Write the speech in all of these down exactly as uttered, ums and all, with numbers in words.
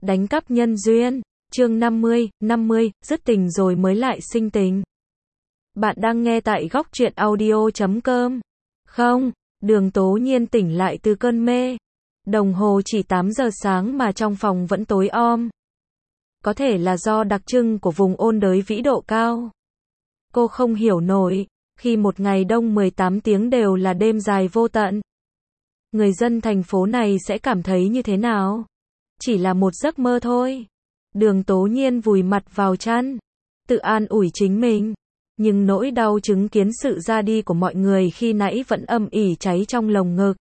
Đánh cắp nhân duyên. Chương năm mươi, năm mươi, dứt tình rồi mới lại sinh tình. Bạn đang nghe tại góc truyện audio chấm com. Không, Đường Tố Nhiên tỉnh lại từ cơn mê. Đồng hồ chỉ tám giờ sáng mà trong phòng vẫn tối om. Có thể là do đặc trưng của vùng ôn đới vĩ độ cao. Cô không hiểu nổi, khi một ngày đông mười tám tiếng đều là đêm dài vô tận. Người dân thành phố này sẽ cảm thấy như thế nào? Chỉ là một giấc mơ thôi. Đường Tố Nhiên vùi mặt vào chăn, tự an ủi chính mình. Nhưng nỗi đau chứng kiến sự ra đi của mọi người khi nãy vẫn âm ỉ cháy trong lồng ngực.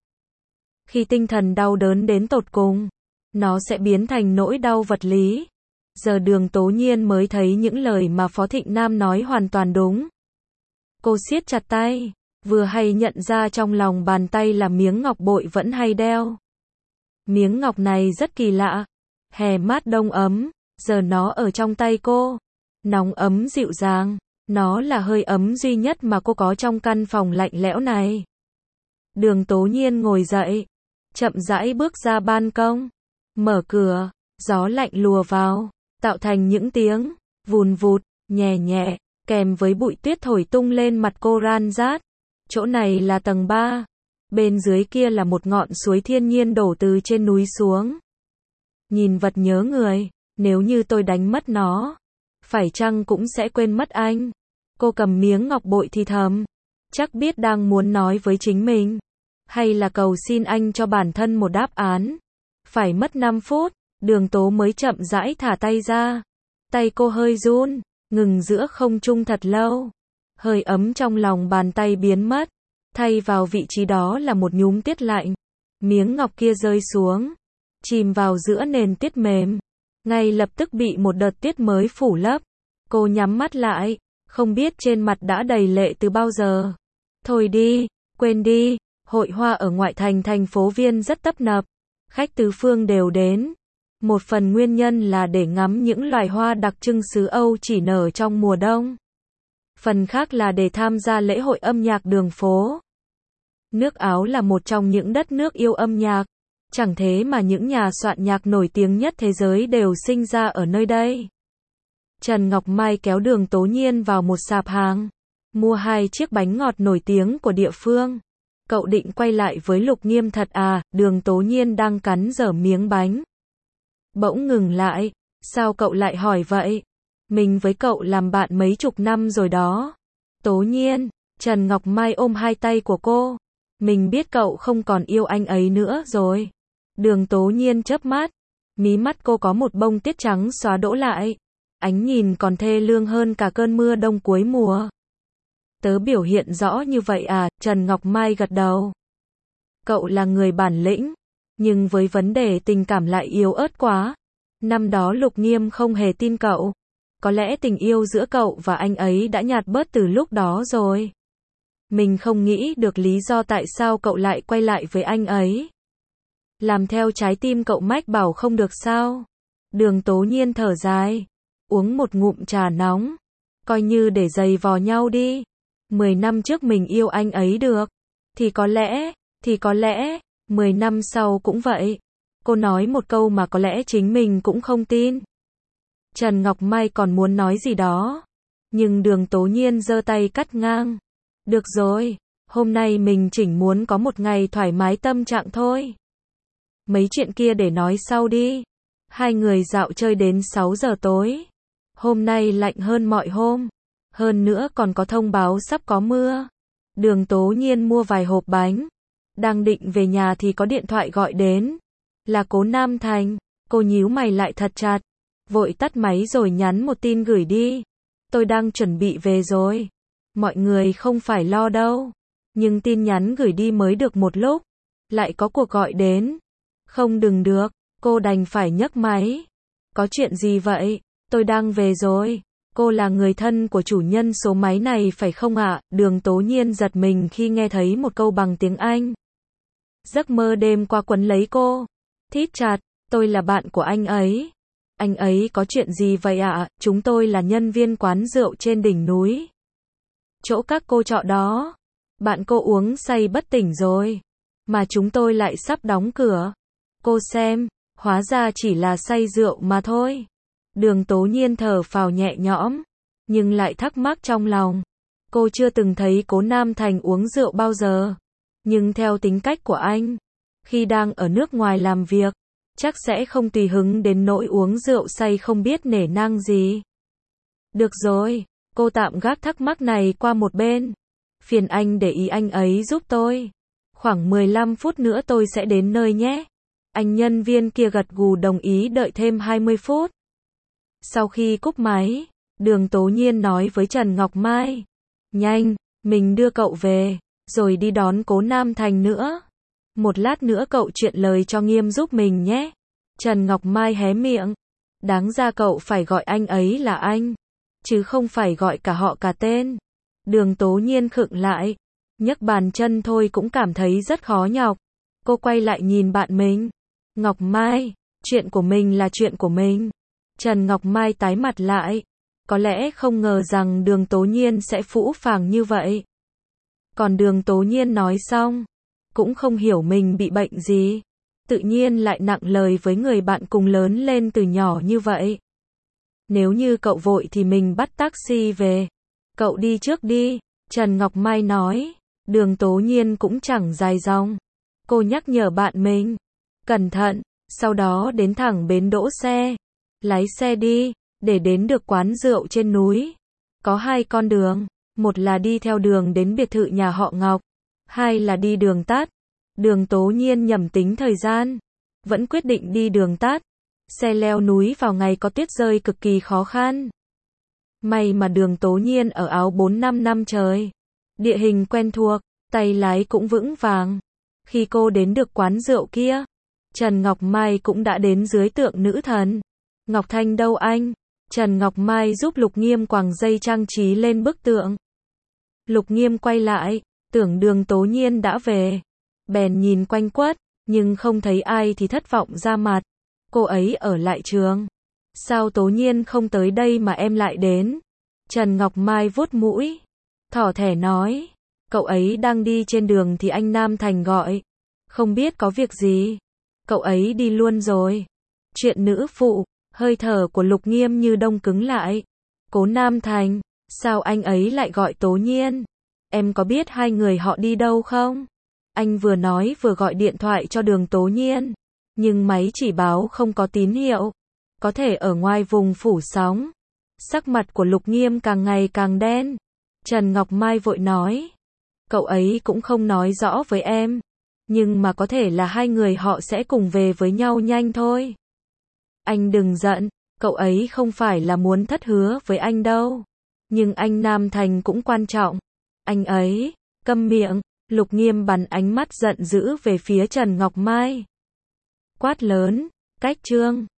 Khi tinh thần đau đớn đến tột cùng, nó sẽ biến thành nỗi đau vật lý. Giờ Đường Tố Nhiên mới thấy những lời mà Phó Thịnh Nam nói hoàn toàn đúng. Cô siết chặt tay, vừa hay nhận ra trong lòng bàn tay là miếng ngọc bội vẫn hay đeo. Miếng ngọc này rất kỳ lạ, hè mát đông ấm, giờ nó ở trong tay cô, nóng ấm dịu dàng, nó là hơi ấm duy nhất mà cô có trong căn phòng lạnh lẽo này. Đường Tố Nhiên ngồi dậy, chậm rãi bước ra ban công, mở cửa, gió lạnh lùa vào, tạo thành những tiếng vùn vụt, nhẹ nhẹ, kèm với bụi tuyết thổi tung lên mặt cô ran rát. Chỗ này là tầng ba, bên dưới kia là một ngọn suối thiên nhiên đổ từ trên núi xuống. Nhìn vật nhớ người, nếu như tôi đánh mất nó, phải chăng cũng sẽ quên mất anh? Cô cầm miếng ngọc bội thì thầm, chắc biết đang muốn nói với chính mình, hay là cầu xin anh cho bản thân một đáp án. Phải mất năm phút, Đường Tố mới chậm rãi thả tay ra. Tay cô hơi run, ngừng giữa không trung thật lâu. Hơi ấm trong lòng bàn tay biến mất, thay vào vị trí đó là một nhúm tiết lạnh. Miếng ngọc kia rơi xuống, chìm vào giữa nền tiết mềm, ngay lập tức bị một đợt tiết mới phủ lấp. Cô nhắm mắt lại, không biết trên mặt đã đầy lệ từ bao giờ. Thôi đi, quên đi, hội hoa ở ngoại thành thành phố Viên rất tấp nập, khách tứ phương đều đến. Một phần nguyên nhân là để ngắm những loài hoa đặc trưng xứ Âu chỉ nở trong mùa đông. Phần khác là để tham gia lễ hội âm nhạc đường phố. Nước Áo là một trong những đất nước yêu âm nhạc. Chẳng thế mà những nhà soạn nhạc nổi tiếng nhất thế giới đều sinh ra ở nơi đây. Trần Ngọc Mai kéo Đường Tố Nhiên vào một sạp hàng, mua hai chiếc bánh ngọt nổi tiếng của địa phương. Cậu định quay lại với Lục Nghiêm thật à? Đường Tố Nhiên đang cắn dở miếng bánh, bỗng ngừng lại. Sao cậu lại hỏi vậy? Mình với cậu làm bạn mấy chục năm rồi đó. Tố Nhiên, Trần Ngọc Mai ôm hai tay của cô. Mình biết cậu không còn yêu anh ấy nữa rồi. Đường Tố Nhiên chớp mắt, mí mắt cô có một bông tiết trắng xóa đỗ lại. Ánh nhìn còn thê lương hơn cả cơn mưa đông cuối mùa. Tớ biểu hiện rõ như vậy à? Trần Ngọc Mai gật đầu. Cậu là người bản lĩnh, nhưng với vấn đề tình cảm lại yếu ớt quá. Năm đó Lục Nghiêm không hề tin cậu. Có lẽ tình yêu giữa cậu và anh ấy đã nhạt bớt từ lúc đó rồi. Mình không nghĩ được lý do tại sao cậu lại quay lại với anh ấy. Làm theo trái tim cậu mách bảo không được sao? Đường Tố Nhiên thở dài, uống một ngụm trà nóng. Coi như để giày vò nhau đi. Mười năm trước mình yêu anh ấy được, thì có lẽ, thì có lẽ, mười năm sau cũng vậy. Cô nói một câu mà có lẽ chính mình cũng không tin. Trần Ngọc Mai còn muốn nói gì đó, nhưng Đường Tố Nhiên giơ tay cắt ngang. Được rồi, hôm nay mình chỉ muốn có một ngày thoải mái tâm trạng thôi. Mấy chuyện kia để nói sau đi. Hai người dạo chơi đến sáu giờ tối. Hôm nay lạnh hơn mọi hôm. Hơn nữa còn có thông báo sắp có mưa. Đường Tố Nhiên mua vài hộp bánh. Đang định về nhà thì có điện thoại gọi đến. Là Cố Nam Thành. Cô nhíu mày lại thật chặt, vội tắt máy rồi nhắn một tin gửi đi. Tôi đang chuẩn bị về rồi. Mọi người không phải lo đâu. Nhưng tin nhắn gửi đi mới được một lúc, lại có cuộc gọi đến. Không đừng được, cô đành phải nhấc máy. Có chuyện gì vậy? Tôi đang về rồi. Cô là người thân của chủ nhân số máy này phải không ạ? Đường Tố Nhiên giật mình khi nghe thấy một câu bằng tiếng Anh. Giấc mơ đêm qua quấn lấy cô. Thít chặt, tôi là bạn của anh ấy. Anh ấy có chuyện gì vậy ạ? Chúng tôi là nhân viên quán rượu trên đỉnh núi. Chỗ các cô trọ đó. Bạn cô uống say bất tỉnh rồi. Mà chúng tôi lại sắp đóng cửa. Cô xem, Hóa ra chỉ là say rượu mà thôi. Đường Tố Nhiên thở phào nhẹ nhõm, nhưng lại thắc mắc trong lòng. Cô chưa từng thấy Cố Nam Thành uống rượu bao giờ. Nhưng theo tính cách của anh, khi đang ở nước ngoài làm việc, chắc sẽ không tùy hứng đến nỗi uống rượu say không biết nể nang gì. Được rồi, cô tạm gác thắc mắc này qua một bên. Phiền anh để ý anh ấy giúp tôi. Khoảng mười lăm phút nữa tôi sẽ đến nơi nhé. Anh nhân viên kia gật gù đồng ý đợi thêm hai mươi phút. Sau khi cúp máy, Đường Tố Nhiên nói với Trần Ngọc Mai. Nhanh, mình đưa cậu về, rồi đi đón Cố Nam Thành nữa. Một lát nữa cậu chuyện lời cho Nghiêm giúp mình nhé. Trần Ngọc Mai hé miệng. Đáng ra cậu phải gọi anh ấy là anh, chứ không phải gọi cả họ cả tên. Đường Tố Nhiên khựng lại, nhấc bàn chân thôi cũng cảm thấy rất khó nhọc. Cô quay lại nhìn bạn mình. Ngọc Mai, chuyện của mình là chuyện của mình. Trần Ngọc Mai tái mặt lại. Có lẽ không ngờ rằng Đường Tố Nhiên sẽ phũ phàng như vậy. Còn Đường Tố Nhiên nói xong, cũng không hiểu mình bị bệnh gì. Tự nhiên lại nặng lời với người bạn cùng lớn lên từ nhỏ như vậy. Nếu như cậu vội thì mình bắt taxi về. Cậu đi trước đi, Trần Ngọc Mai nói. Đường Tố Nhiên cũng chẳng dài dòng. Cô nhắc nhở bạn mình. Cẩn thận, sau đó đến thẳng bến đỗ xe. Lái xe đi, để đến được quán rượu trên núi. Có hai con đường, một là đi theo đường đến biệt thự nhà họ Ngọc, hai là đi đường tắt. Đường Tố Nhiên nhẩm tính thời gian, vẫn quyết định đi đường tắt. Xe leo núi vào ngày có tuyết rơi cực kỳ khó khăn. May mà Đường Tố Nhiên ở Áo bốn năm năm trời. Địa hình quen thuộc, tay lái cũng vững vàng. Khi cô đến được quán rượu kia, Trần Ngọc Mai cũng đã đến dưới tượng nữ thần. Ngọc Thanh đâu anh? Trần Ngọc Mai giúp Lục Nghiêm quàng dây trang trí lên bức tượng. Lục Nghiêm quay lại, tưởng Đường Tố Nhiên đã về. Bèn nhìn quanh quất, nhưng không thấy ai thì thất vọng ra mặt. Cô ấy ở lại trường. Sao Tố Nhiên không tới đây mà em lại đến? Trần Ngọc Mai vuốt mũi, thỏ thẻ nói. Cậu ấy đang đi trên đường thì anh Nam Thành gọi. Không biết có việc gì. Cậu ấy đi luôn rồi. Chuyện nữ phụ, hơi thở của Lục Nghiêm như đông cứng lại. Cố Nam Thành, sao anh ấy lại gọi Tố Nhiên? Em có biết hai người họ đi đâu không? Anh vừa nói vừa gọi điện thoại cho Đường Tố Nhiên, nhưng máy chỉ báo không có tín hiệu. Có thể ở ngoài vùng phủ sóng. Sắc mặt của Lục Nghiêm càng ngày càng đen. Trần Ngọc Mai vội nói. Cậu ấy cũng không nói rõ với em. Nhưng mà có thể là hai người họ sẽ cùng về với nhau nhanh thôi. Anh đừng giận, cậu ấy không phải là muốn thất hứa với anh đâu. Nhưng anh Nam Thành cũng quan trọng. Anh ấy, câm miệng, Lục Nghiêm bắn ánh mắt giận dữ về phía Trần Ngọc Mai. Quát lớn, cách chương.